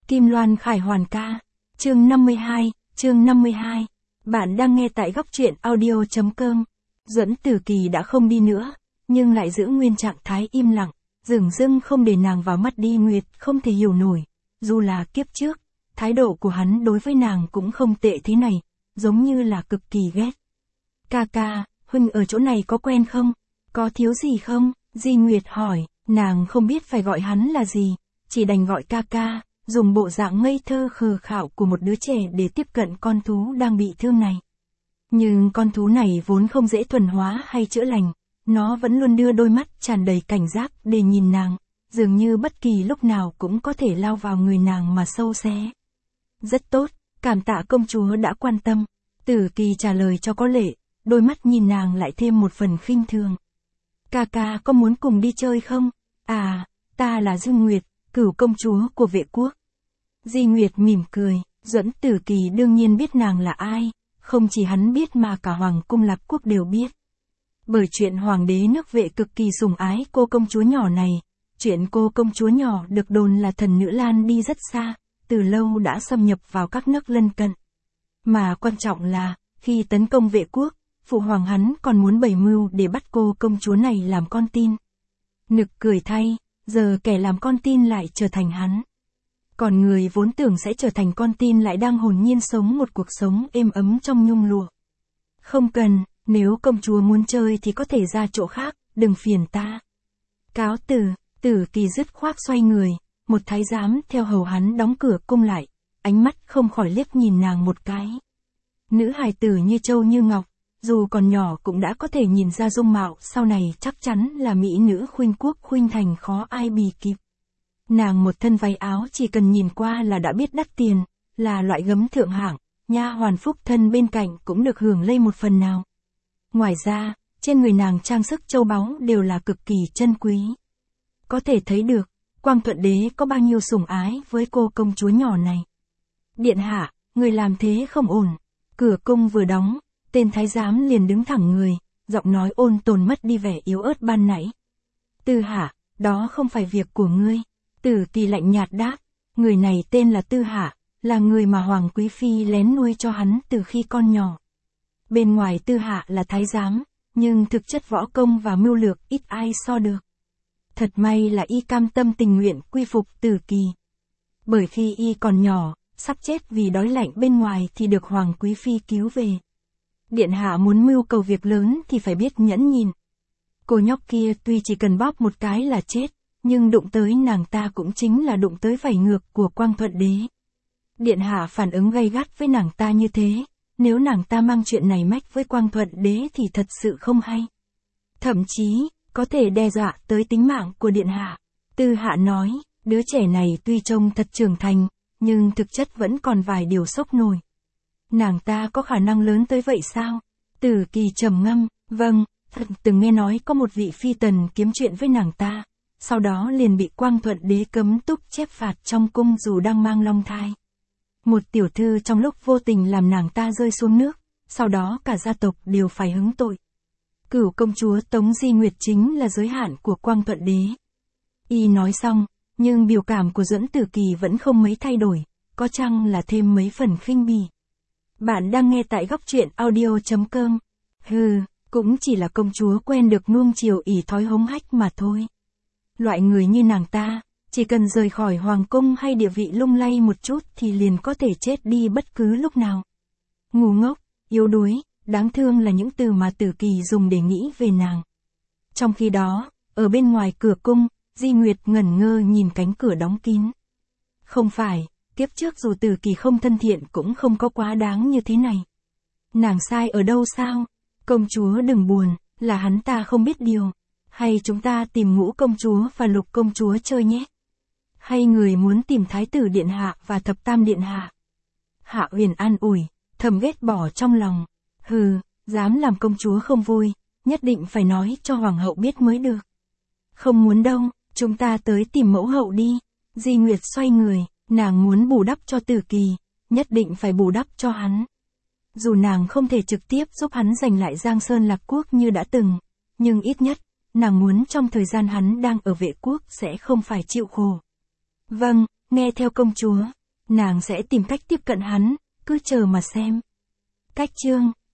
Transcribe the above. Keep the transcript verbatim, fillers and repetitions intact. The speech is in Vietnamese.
Kim Loan Khải Hoàn ca. Chương năm mươi hai, chương năm mươi hai. Bạn đang nghe tại góc truyện audio chấm com. Duẫn Tử Kỳ đã không đi nữa, nhưng lại giữ nguyên trạng thái im lặng, dửng dưng không để nàng vào mắt đi Nguyệt không thể hiểu nổi. Dù là kiếp trước, thái độ của hắn đối với nàng cũng không tệ thế này, giống như là cực kỳ ghét. Ca ca, huynh ở chỗ này có quen không? Có thiếu gì không? Di Nguyệt hỏi, nàng không biết phải gọi hắn là gì, chỉ đành gọi ca ca, dùng bộ dạng ngây thơ khờ khạo của một đứa trẻ để tiếp cận con thú đang bị thương này. Nhưng con thú này vốn không dễ thuần hóa hay chữa lành, nó vẫn luôn đưa đôi mắt tràn đầy cảnh giác để nhìn nàng, dường như bất kỳ lúc nào cũng có thể lao vào người nàng mà sâu xé. Rất tốt, cảm tạ công chúa đã quan tâm. Tử Kỳ trả lời cho có lệ, đôi mắt nhìn nàng lại thêm một phần khinh thường. Ca ca có muốn cùng đi chơi không? À, ta là Dương Nguyệt, cửu công chúa của Vệ quốc. Di Nguyệt mỉm cười, Duẫn Tử Kỳ đương nhiên biết nàng là ai, không chỉ hắn biết mà cả Hoàng cung Lạc Quốc đều biết. Bởi chuyện hoàng đế nước Vệ cực kỳ sủng ái cô công chúa nhỏ này, chuyện cô công chúa nhỏ được đồn là thần nữ Lan đi rất xa, từ lâu đã xâm nhập vào các nước lân cận. Mà quan trọng là, khi tấn công Vệ quốc, phụ hoàng hắn còn muốn bày mưu để bắt cô công chúa này làm con tin. Nực cười thay, giờ kẻ làm con tin lại trở thành hắn. Còn người vốn tưởng sẽ trở thành con tin lại đang hồn nhiên sống một cuộc sống êm ấm trong nhung lụa. Không cần, nếu công chúa muốn chơi thì có thể ra chỗ khác, đừng phiền ta. Cáo từ, Tử Kỳ dứt khoát xoay người, một thái giám theo hầu hắn đóng cửa cung lại, ánh mắt không khỏi liếc nhìn nàng một cái. Nữ hài tử như châu như ngọc, dù còn nhỏ cũng đã có thể nhìn ra dung mạo sau này chắc chắn là mỹ nữ khuynh quốc khuynh thành khó ai bì kịp. Nàng một thân váy áo chỉ cần nhìn qua là đã biết đắt tiền, là loại gấm thượng hạng, nha hoàn phúc thân bên cạnh cũng được hưởng lây một phần nào. Ngoài ra, trên người nàng trang sức châu báu đều là cực kỳ chân quý. Có thể thấy được, Quang Thuận Đế có bao nhiêu sủng ái với cô công chúa nhỏ này. Điện hạ, người làm thế không ổn. Cửa cung vừa đóng, tên thái giám liền đứng thẳng người, giọng nói ôn tồn mất đi vẻ yếu ớt ban nãy. Tư Hạ, đó không phải việc của ngươi. Tử Kỳ lạnh nhạt đáp, người này tên là Tư Hạ, là người mà Hoàng Quý Phi lén nuôi cho hắn từ khi con nhỏ. Bên ngoài Tư Hạ là thái giám, nhưng thực chất võ công và mưu lược ít ai so được. Thật may là y cam tâm tình nguyện quy phục Tử Kỳ. Bởi khi y còn nhỏ, sắp chết vì đói lạnh bên ngoài thì được Hoàng Quý Phi cứu về. Điện hạ muốn mưu cầu việc lớn thì phải biết nhẫn nhịn. Cô nhóc kia tuy chỉ cần bóp một cái là chết, nhưng đụng tới nàng ta cũng chính là đụng tới vảy ngược của Quang Thuận Đế. Điện hạ phản ứng gay gắt với nàng ta như thế, nếu nàng ta mang chuyện này mách với Quang Thuận Đế thì thật sự không hay. Thậm chí, có thể đe dọa tới tính mạng của điện hạ. Tư Hạ nói, đứa trẻ này tuy trông thật trưởng thành, nhưng thực chất vẫn còn vài điều sốc nổi. Nàng ta có khả năng lớn tới vậy sao? Tử Kỳ trầm ngâm, vâng, thật từng nghe nói có một vị phi tần kiếm chuyện với nàng ta, sau đó liền bị Quang Thuận Đế cấm túc chép phạt trong cung dù đang mang long thai. Một tiểu thư trong lúc vô tình làm nàng ta rơi xuống nước, sau đó cả gia tộc đều phải hứng tội. Cửu công chúa Tống Di Nguyệt chính là giới hạn của Quang Thuận Đế. Y nói xong, nhưng biểu cảm của Duẫn Tử Kỳ vẫn không mấy thay đổi, có chăng là thêm mấy phần khinh bỉ. Bạn đang nghe tại góc truyện audio chấm com. Hừ, cũng chỉ là công chúa quen được nuông chiều ỷ thói hống hách mà thôi. Loại người như nàng ta, chỉ cần rời khỏi hoàng cung hay địa vị lung lay một chút thì liền có thể chết đi bất cứ lúc nào. Ngu ngốc, yếu đuối, đáng thương là những từ mà Tử Kỳ dùng để nghĩ về nàng. Trong khi đó, ở bên ngoài cửa cung, Di Nguyệt ngẩn ngơ nhìn cánh cửa đóng kín. Không phải, kiếp trước dù Tử Kỳ không thân thiện cũng không có quá đáng như thế này. Nàng sai ở đâu sao? Công chúa đừng buồn, là hắn ta không biết điều. Hay chúng ta tìm Ngũ công chúa và Lục công chúa chơi nhé? Hay người muốn tìm Thái tử điện hạ và Thập tam điện hạ? Hạ Huyền an ủi, thầm ghét bỏ trong lòng. Hừ, dám làm công chúa không vui, nhất định phải nói cho hoàng hậu biết mới được. Không muốn đâu, chúng ta tới tìm mẫu hậu đi. Di Nguyệt xoay người, nàng muốn bù đắp cho Tử Kỳ, nhất định phải bù đắp cho hắn. Dù nàng không thể trực tiếp giúp hắn giành lại Giang Sơn Lạc Quốc như đã từng, nhưng ít nhất, nàng muốn trong thời gian hắn đang ở Vệ quốc sẽ không phải chịu khổ. Vâng, nghe theo công chúa. Nàng sẽ tìm cách tiếp cận hắn, cứ chờ mà xem. Cách chương